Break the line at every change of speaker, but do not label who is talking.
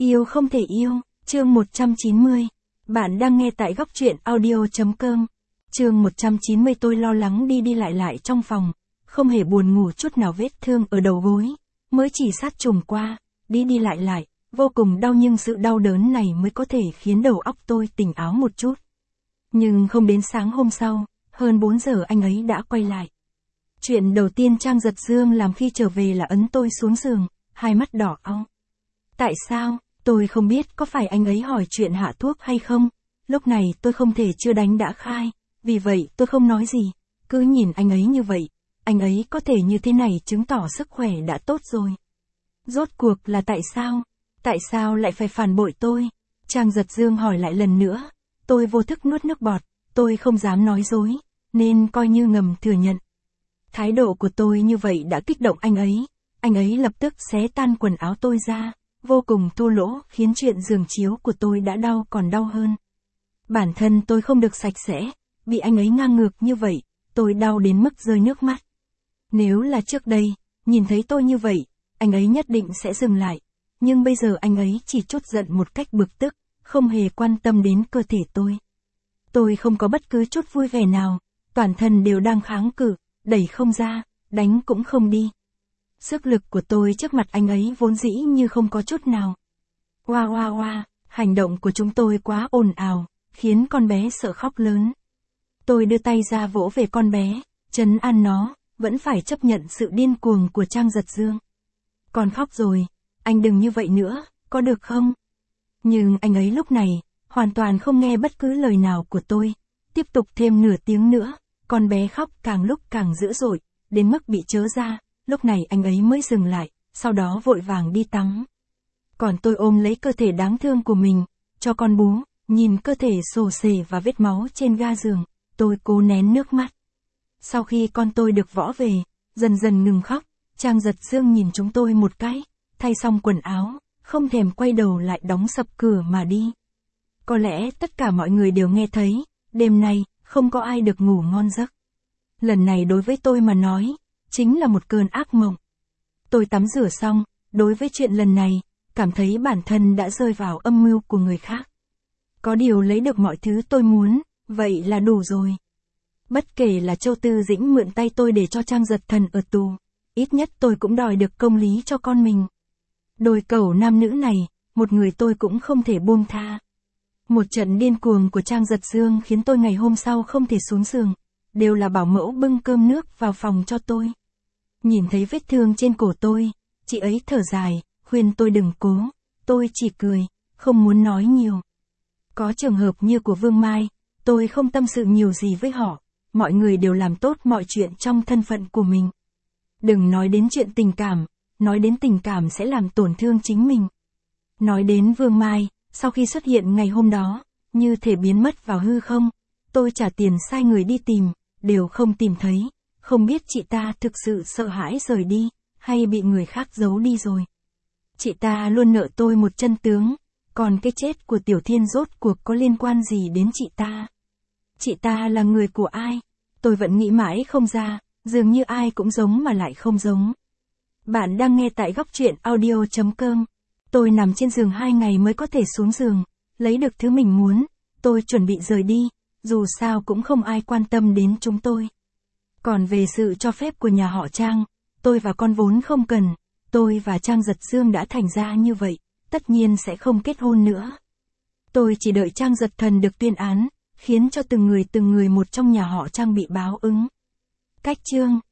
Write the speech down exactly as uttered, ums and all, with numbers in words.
Yêu không thể yêu, chương một trăm chín mươi. Bạn đang nghe tại góc truyện audio.com. Chương một trăm chín mươi. Tôi lo lắng đi đi lại lại trong phòng, không hề buồn ngủ chút nào, vết thương ở đầu gối, mới chỉ sát trùng qua, đi đi lại lại, vô cùng đau, nhưng sự đau đớn này mới có thể khiến đầu óc tôi tỉnh táo một chút. Nhưng không đến sáng hôm sau, hơn bốn giờ anh ấy đã quay lại. Chuyện đầu tiên Trang Giật Dương làm khi trở về là ấn tôi xuống giường, hai mắt đỏ au. Tại sao? Tôi không biết có phải anh ấy hỏi chuyện hạ thuốc hay không. Lúc này tôi không thể chưa đánh đã khai, vì vậy tôi không nói gì, cứ nhìn anh ấy như vậy. Anh ấy có thể như thế này chứng tỏ sức khỏe đã tốt rồi. Rốt cuộc là tại sao? Tại sao lại phải phản bội tôi? Trang Giật Dương hỏi lại lần nữa. Tôi vô thức nuốt nước bọt, tôi không dám nói dối, nên coi như ngầm thừa nhận. Thái độ của tôi như vậy đã kích động anh ấy. Anh ấy lập tức xé tan quần áo tôi ra, vô cùng thô lỗ, khiến chuyện giường chiếu của tôi đã đau còn đau hơn. Bản thân tôi không được sạch sẽ, bị anh ấy ngang ngược như vậy, tôi đau đến mức rơi nước mắt. Nếu là trước đây, nhìn thấy tôi như vậy, anh ấy nhất định sẽ dừng lại. Nhưng bây giờ anh ấy chỉ trút giận một cách bực tức, không hề quan tâm đến cơ thể tôi. Tôi không có bất cứ chút vui vẻ nào, toàn thân đều đang kháng cự, đẩy không ra, đánh cũng không đi. Sức lực của tôi trước mặt anh ấy vốn dĩ như không có chút nào. Oa oa oa, hành động của chúng tôi quá ồn ào, khiến con bé sợ khóc lớn. Tôi đưa tay ra vỗ về con bé, trấn an nó, vẫn phải chấp nhận sự điên cuồng của Trang Giật Dương. Con khóc rồi, anh đừng như vậy nữa, có được không? Nhưng anh ấy lúc này, hoàn toàn không nghe bất cứ lời nào của tôi. Tiếp tục thêm nửa tiếng nữa, con bé khóc càng lúc càng dữ dội, đến mức bị trớ ra. Lúc này anh ấy mới dừng lại, sau đó vội vàng đi tắm. Còn tôi ôm lấy cơ thể đáng thương của mình, cho con bú, nhìn cơ thể xồ xề và vết máu trên ga giường, tôi cố nén nước mắt. Sau khi con tôi được võ về, dần dần ngừng khóc, Trang Giật Dương nhìn chúng tôi một cái, thay xong quần áo, không thèm quay đầu lại đóng sập cửa mà đi. Có lẽ tất cả mọi người đều nghe thấy, đêm nay, không có ai được ngủ ngon giấc. Lần này đối với tôi mà nói, chính là một cơn ác mộng. Tôi tắm rửa xong, đối với chuyện lần này, cảm thấy bản thân đã rơi vào âm mưu của người khác. Có điều lấy được mọi thứ tôi muốn, vậy là đủ rồi. Bất kể là Châu Tư Dĩnh mượn tay tôi để cho Trang Giật Thần ở tù, ít nhất tôi cũng đòi được công lý cho con mình. Đôi cẩu nam nữ này, một người tôi cũng không thể buông tha. Một trận điên cuồng của Trang Giật Dương khiến tôi ngày hôm sau không thể xuống giường, đều là bảo mẫu bưng cơm nước vào phòng cho tôi. Nhìn thấy vết thương trên cổ tôi, chị ấy thở dài, khuyên tôi đừng cố, tôi chỉ cười, không muốn nói nhiều. Có trường hợp như của Vương Mai, tôi không tâm sự nhiều gì với họ, mọi người đều làm tốt mọi chuyện trong thân phận của mình. Đừng nói đến chuyện tình cảm, nói đến tình cảm sẽ làm tổn thương chính mình. Nói đến Vương Mai, sau khi xuất hiện ngày hôm đó, như thể biến mất vào hư không, tôi trả tiền sai người đi tìm, đều không tìm thấy, không biết chị ta thực sự sợ hãi rời đi, hay bị người khác giấu đi rồi. Chị ta luôn nợ tôi một chân tướng, còn cái chết của Tiểu Thiên rốt cuộc có liên quan gì đến chị ta? Chị ta là người của ai? Tôi vẫn nghĩ mãi không ra, dường như ai cũng giống mà lại không giống. Bạn đang nghe tại góc truyện audio.com. Tôi nằm trên giường hai ngày mới có thể xuống giường, lấy được thứ mình muốn, tôi chuẩn bị rời đi, dù sao cũng không ai quan tâm đến chúng tôi. Còn về sự cho phép của nhà họ Trang, tôi và con vốn không cần, tôi và Trang Giật Dương đã thành ra như vậy, tất nhiên sẽ không kết hôn nữa. Tôi chỉ đợi Trang Giật Thần được tuyên án, khiến cho từng người từng người một trong nhà họ Trang bị báo ứng. Cách chương